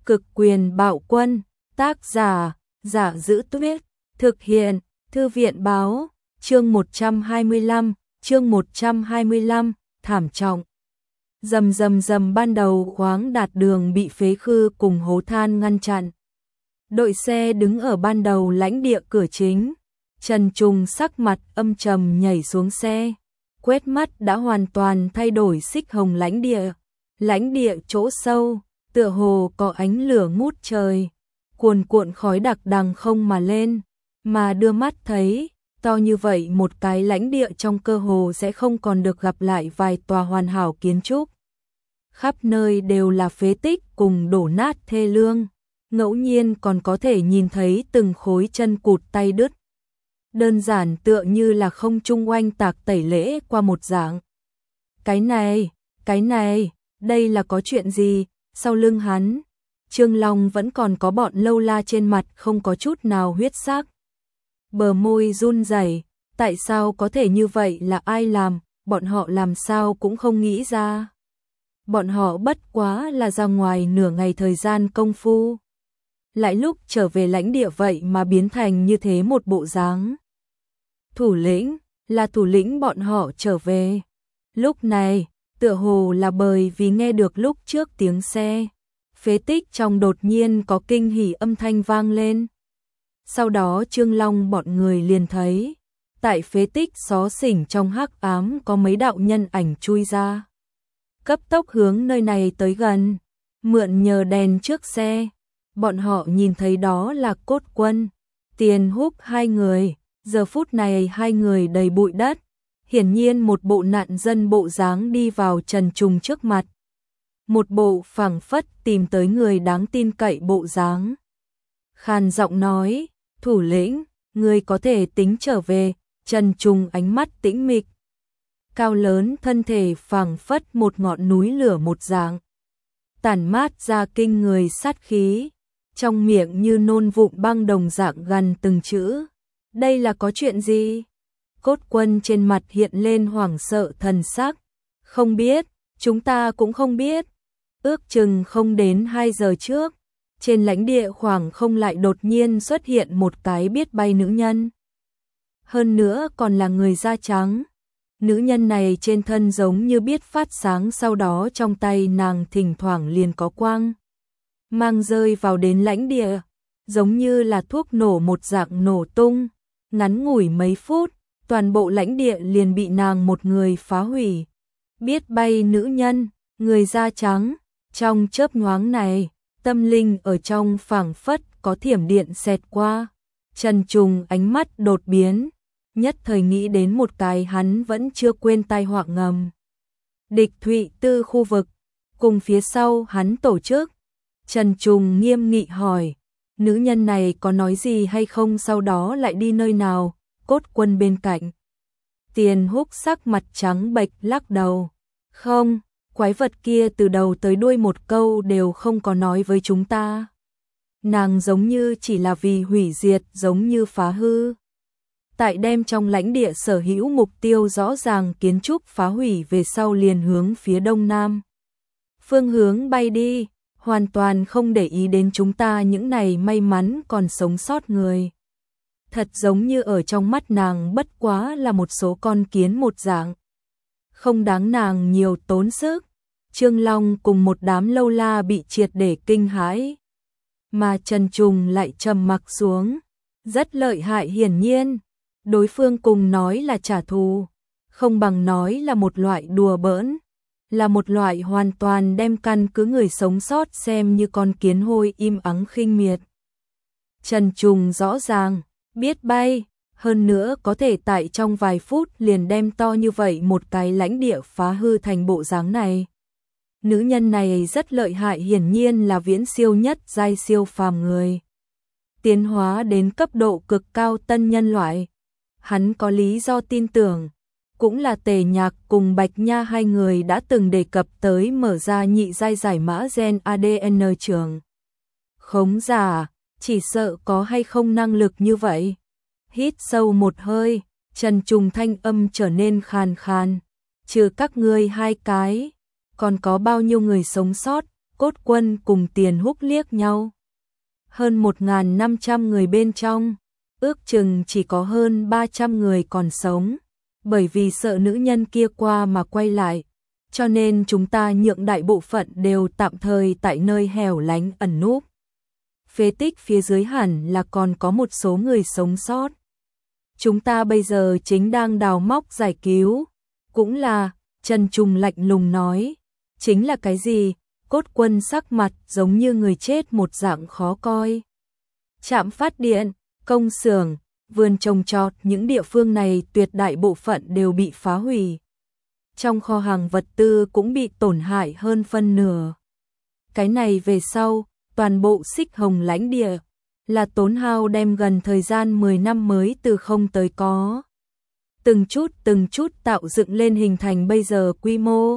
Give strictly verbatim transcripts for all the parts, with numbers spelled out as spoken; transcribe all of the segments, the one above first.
Cực quyền bạo quân, tác giả, Giả Giữ Tuyết, thực hiện, Thư viện báo, chương một trăm hai mươi lăm, chương một trăm hai mươi lăm, thảm trọng. Rầm rầm rầm, ban đầu khoáng đạt đường bị phế khư cùng hố than ngăn chặn. Đội xe đứng ở ban đầu lãnh địa cửa chính, Trần Trùng sắc mặt âm trầm nhảy xuống xe, quét mắt đã hoàn toàn thay đổi xích hồng lãnh địa. Lãnh địa chỗ sâu, tựa hồ có ánh lửa ngút trời, cuồn cuộn khói đặc đằng không mà lên, mà đưa mắt thấy, to như vậy một cái lãnh địa trong cơ hồ sẽ không còn được gặp lại vài tòa hoàn hảo kiến trúc. Khắp nơi đều là phế tích cùng đổ nát thê lương, ngẫu nhiên còn có thể nhìn thấy từng khối chân cụt tay đứt. Đơn giản tựa như là không trung oanh tạc tẩy lễ qua một dạng. Cái này, cái này, đây là có chuyện gì? Sau lưng hắn, Trương Long vẫn còn có bọn lâu la trên mặt không có chút nào huyết sắc. Bờ môi run rẩy, tại sao có thể như vậy, là ai làm, bọn họ làm sao cũng không nghĩ ra. Bọn họ bất quá là ra ngoài nửa ngày thời gian công phu. Lại lúc trở về lãnh địa vậy mà biến thành như thế một bộ dáng. Thủ lĩnh, là thủ lĩnh bọn họ trở về. Lúc này, tựa hồ là bởi vì nghe được lúc trước tiếng xe, phế tích trong đột nhiên có kinh hỉ âm thanh vang lên. Sau đó Trương Long bọn người liền thấy, tại phế tích xó xỉnh trong hắc ám có mấy đạo nhân ảnh chui ra. Cấp tốc hướng nơi này tới gần, mượn nhờ đèn trước xe, bọn họ nhìn thấy đó là Cốt Quân, Tiền Húc hai người, giờ phút này hai người đầy bụi đất. Hiển nhiên một bộ nạn dân bộ dáng đi vào Trần Trùng trước mặt. Một bộ phảng phất tìm tới người đáng tin cậy bộ dáng. Khàn giọng nói, thủ lĩnh, người có thể tính trở về. Trần Trùng ánh mắt tĩnh mịch. Cao lớn thân thể phảng phất một ngọn núi lửa một dạng. Tản mát ra kinh người sát khí. Trong miệng như nôn vụn băng đồng dạng gần từng chữ. Đây là có chuyện gì? Cốt Quân trên mặt hiện lên hoảng sợ thần sắc. Không biết, chúng ta cũng không biết. Ước chừng không đến hai giờ trước, trên lãnh địa khoảng không lại đột nhiên xuất hiện một cái biết bay nữ nhân. Hơn nữa còn là người da trắng. Nữ nhân này trên thân giống như biết phát sáng, sau đó trong tay nàng thỉnh thoảng liền có quang mang rơi vào đến lãnh địa, giống như là thuốc nổ một dạng nổ tung. Ngắn ngủi mấy phút, toàn bộ lãnh địa liền bị nàng một người phá hủy. Biết bay nữ nhân, người da trắng, trong chớp nhoáng này, tâm linh ở trong phảng phất có thiểm điện xẹt qua. Trần Trùng ánh mắt đột biến, nhất thời nghĩ đến một cái hắn vẫn chưa quên tai họa ngầm. Địch Thụy Tư khu vực, cùng phía sau hắn tổ chức. Trần Trùng nghiêm nghị hỏi, nữ nhân này có nói gì hay không, sau đó lại đi nơi nào? Cốt Quân bên cạnh, Tiền Húc sắc mặt trắng bệch lắc đầu. Không, quái vật kia từ đầu tới đuôi một câu đều không có nói với chúng ta. Nàng giống như chỉ là vì hủy diệt, giống như phá hư. Tại đem trong lãnh địa sở hữu mục tiêu rõ ràng kiến trúc phá hủy về sau liền hướng phía đông nam phương hướng bay đi, hoàn toàn không để ý đến chúng ta những này may mắn còn sống sót người. Thật giống như ở trong mắt nàng bất quá là một số con kiến một dạng. Không đáng nàng nhiều tốn sức. Trương Long cùng một đám lâu la bị triệt để kinh hãi. Mà Trần Trùng lại trầm mặc xuống. Rất lợi hại, hiển nhiên. Đối phương cùng nói là trả thù, không bằng nói là một loại đùa bỡn. Là một loại hoàn toàn đem căn cứ người sống sót xem như con kiến hôi im ắng khinh miệt. Trần Trùng rõ ràng biết bay, hơn nữa có thể tại trong vài phút liền đem to như vậy một cái lãnh địa phá hư thành bộ dáng này. Nữ nhân này rất lợi hại, hiển nhiên là viễn siêu nhất giai siêu phàm người. Tiến hóa đến cấp độ cực cao tân nhân loại. Hắn có lý do tin tưởng, cũng là Tề Nhạc cùng Bạch Nha hai người đã từng đề cập tới mở ra nhị giai giải mã gen a đê en trường. Khống giả, chỉ sợ có hay không năng lực như vậy. Hít sâu một hơi, Trần Trùng thanh âm trở nên khàn khàn. Trừ các ngươi hai cái, còn có bao nhiêu người sống sót? Cốt Quân cùng Tiền Húc liếc nhau. Hơn một nghìn năm trăm người bên trong, ước chừng chỉ có hơn ba trăm người còn sống, bởi vì sợ nữ nhân kia qua mà quay lại, cho nên chúng ta nhượng đại bộ phận đều tạm thời tại nơi hẻo lánh ẩn núp. Phế tích phía dưới hẳn là còn có một số người sống sót. Chúng ta bây giờ chính đang đào móc giải cứu, cũng là, Trần Trùng lạnh lùng nói, chính là cái gì? Cốt Quân sắc mặt giống như người chết một dạng khó coi. Trạm phát điện, công xưởng, vườn trồng trọt, những địa phương này tuyệt đại bộ phận đều bị phá hủy. Trong kho hàng vật tư cũng bị tổn hại hơn phân nửa. Cái này về sau, toàn bộ Xích Hồng lãnh địa là tốn hao đem gần thời gian mười năm mới từ không tới có. Từng chút từng chút tạo dựng lên hình thành bây giờ quy mô.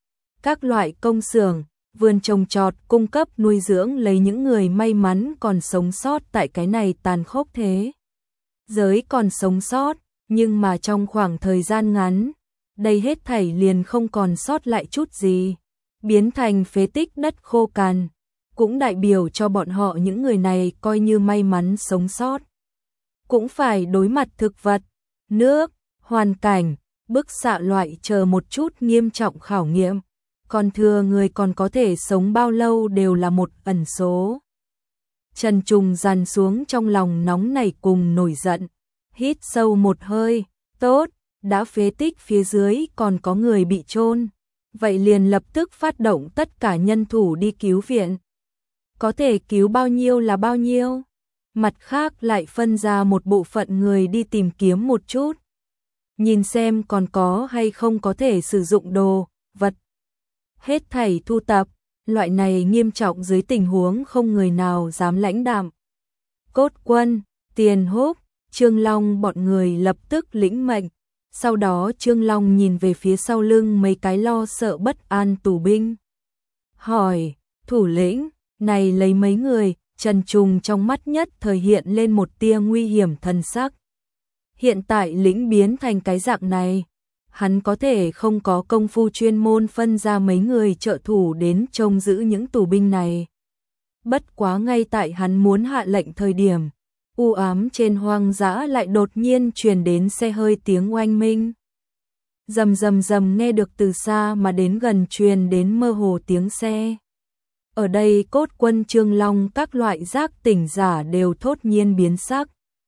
Các loại công xưởng, vườn trồng trọt cung cấp nuôi dưỡng lấy những người may mắn còn sống sót tại cái này tàn khốc thế giới còn sống sót, nhưng mà trong khoảng thời gian ngắn, đây hết thảy liền không còn sót lại chút gì, biến thành phế tích đất khô cằn, cũng đại biểu cho bọn họ những người này coi như may mắn sống sót. Cũng phải đối mặt thực vật, nước, hoàn cảnh, bức xạ loại chờ một chút nghiêm trọng khảo nghiệm. Còn thừa người còn có thể sống bao lâu đều là một ẩn số. Trần Trùng dằn xuống trong lòng nóng nảy cùng nổi giận, hít sâu một hơi, tốt, đã phế tích phía dưới còn có người bị chôn, vậy liền lập tức phát động tất cả nhân thủ đi cứu viện. Có thể cứu bao nhiêu là bao nhiêu, mặt khác lại phân ra một bộ phận người đi tìm kiếm một chút, nhìn xem còn có hay không có thể sử dụng đồ, vật. Hết thảy thu tập, loại này nghiêm trọng dưới tình huống không người nào dám lãnh đạm. Cốt Quân, Tiền Húc, Trương Long bọn người lập tức lĩnh mệnh, sau đó Trương Long nhìn về phía sau lưng mấy cái lo sợ bất an tù binh. Hỏi, thủ lĩnh, này lấy mấy người? Trần Trùng trong mắt nhất thời hiện lên một tia nguy hiểm thần sắc. Hiện tại lĩnh biến thành cái dạng này, hắn có thể không có công phu chuyên môn phân ra mấy người trợ thủ đến trông giữ những tù binh này. Bất quá ngay tại hắn muốn hạ lệnh thời điểm, u ám trên hoang dã lại đột nhiên truyền đến xe hơi tiếng oanh minh. Rầm rầm rầm nghe được từ xa mà đến gần truyền đến mơ hồ tiếng xe. Ở đây Cốt Quân, Trương Long các loại giác tỉnh giả đều thốt nhiên biến sắc.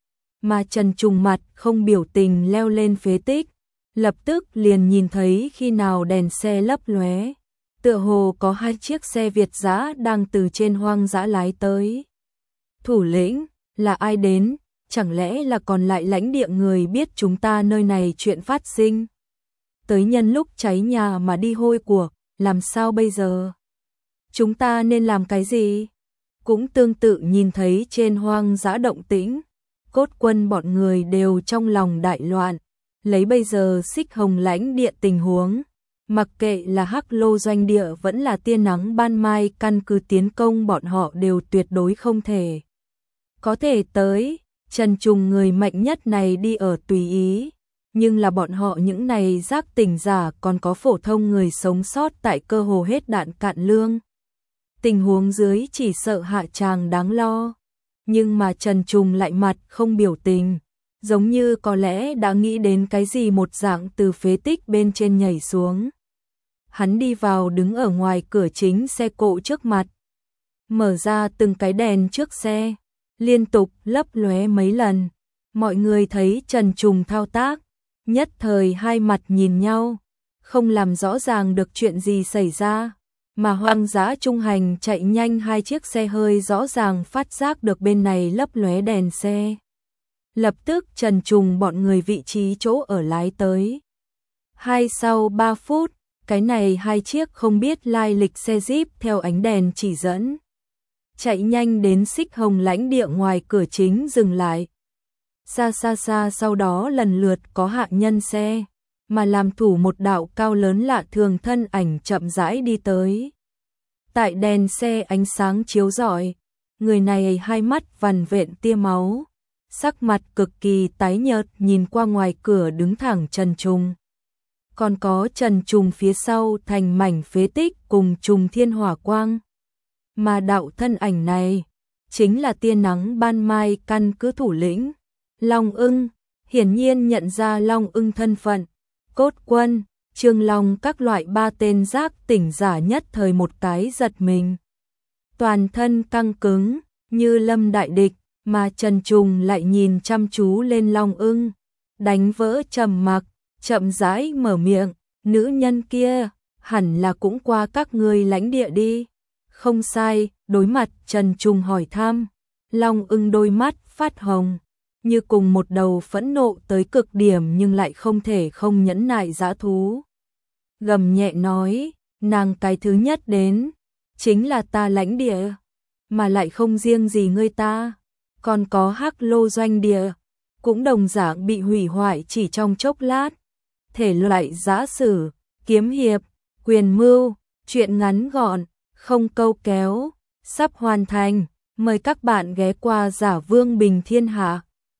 Mà Trần Trùng mặt không biểu tình leo lên phế tích, lập tức liền nhìn thấy khi nào đèn xe lấp lóe, tựa hồ có hai chiếc xe Việt dã đang từ trên hoang dã lái tới. Thủ lĩnh, là ai đến? Chẳng lẽ là còn lại lãnh địa người biết chúng ta nơi này chuyện phát sinh? Tới nhân lúc cháy nhà mà đi hôi của, làm sao bây giờ? Chúng ta nên làm cái gì? Cũng tương tự nhìn thấy trên hoang dã động tĩnh, Cốt Quân bọn người đều trong lòng đại loạn. Lấy bây giờ Xích Hồng lãnh địa tình huống, mặc kệ là Hắc Lô doanh địa vẫn là tia nắng ban mai căn cứ tiến công bọn họ đều tuyệt đối không thể. Có thể tới, Trần Trùng người mạnh nhất này đi ở tùy ý, nhưng là bọn họ những này giác tỉnh giả còn có phổ thông người sống sót tại cơ hồ hết đạn cạn lương. Tình huống dưới chỉ sợ hạ tràng đáng lo, nhưng mà Trần Trùng lại mặt không biểu tình. Giống như có lẽ đã nghĩ đến cái gì một dạng từ phế tích bên trên nhảy xuống. Hắn đi vào đứng ở ngoài cửa chính xe cộ trước mặt. Mở ra từng cái đèn trước xe, liên tục lấp lóe mấy lần. Mọi người thấy Trần Trùng thao tác, nhất thời hai mặt nhìn nhau, không làm rõ ràng được chuyện gì xảy ra. Mà hoang dã trung hành chạy nhanh hai chiếc xe hơi rõ ràng phát giác được bên này lấp lóe đèn xe. Lập tức Trần Trùng bọn người vị trí chỗ ở lái tới. Hai sau ba phút, cái này hai chiếc không biết lai lịch xe Jeep theo ánh đèn chỉ dẫn. Chạy nhanh đến Xích Hồng lãnh địa ngoài cửa chính dừng lại. Xa xa xa sau đó lần lượt có hạ nhân xe, mà làm thủ một đạo cao lớn lạ thường thân ảnh chậm rãi đi tới. Tại đèn xe ánh sáng chiếu rọi, người này hai mắt vằn vện tia máu. Sắc mặt cực kỳ tái nhợt nhìn qua ngoài cửa đứng thẳng Trần Trùng. Còn có Trần Trùng phía sau thành mảnh phế tích cùng Trùng Thiên Hỏa Quang, mà đạo thân ảnh này chính là tia nắng ban mai căn cứ thủ lĩnh Long Ưng, hiển nhiên nhận ra Long Ưng thân phận. Cốt Quân, Trương Long các loại ba tên giác tỉnh giả nhất thời một cái giật mình. Toàn thân căng cứng, như lâm đại địch, mà Trần Trùng lại nhìn chăm chú lên Long Ưng, đánh vỡ trầm mặc, chậm rãi mở miệng, nữ nhân kia, hẳn là cũng qua các ngươi lãnh địa đi. Không sai, đối mặt Trần Trùng hỏi thăm, Long Ưng đôi mắt phát hồng, như cùng một đầu phẫn nộ tới cực điểm nhưng lại không thể không nhẫn nại dã thú. Gầm nhẹ nói, nàng cái thứ nhất đến, chính là ta lãnh địa, mà lại không riêng gì ngươi ta, còn có Hắc Lô doanh địa, cũng đồng dạng bị hủy hoại chỉ trong chốc lát. Thể loại giã sử, kiếm hiệp, quyền mưu, truyện ngắn gọn, không câu kéo, sắp hoàn thành, mời các bạn ghé qua Giả Vương Bình Thiên Hạ.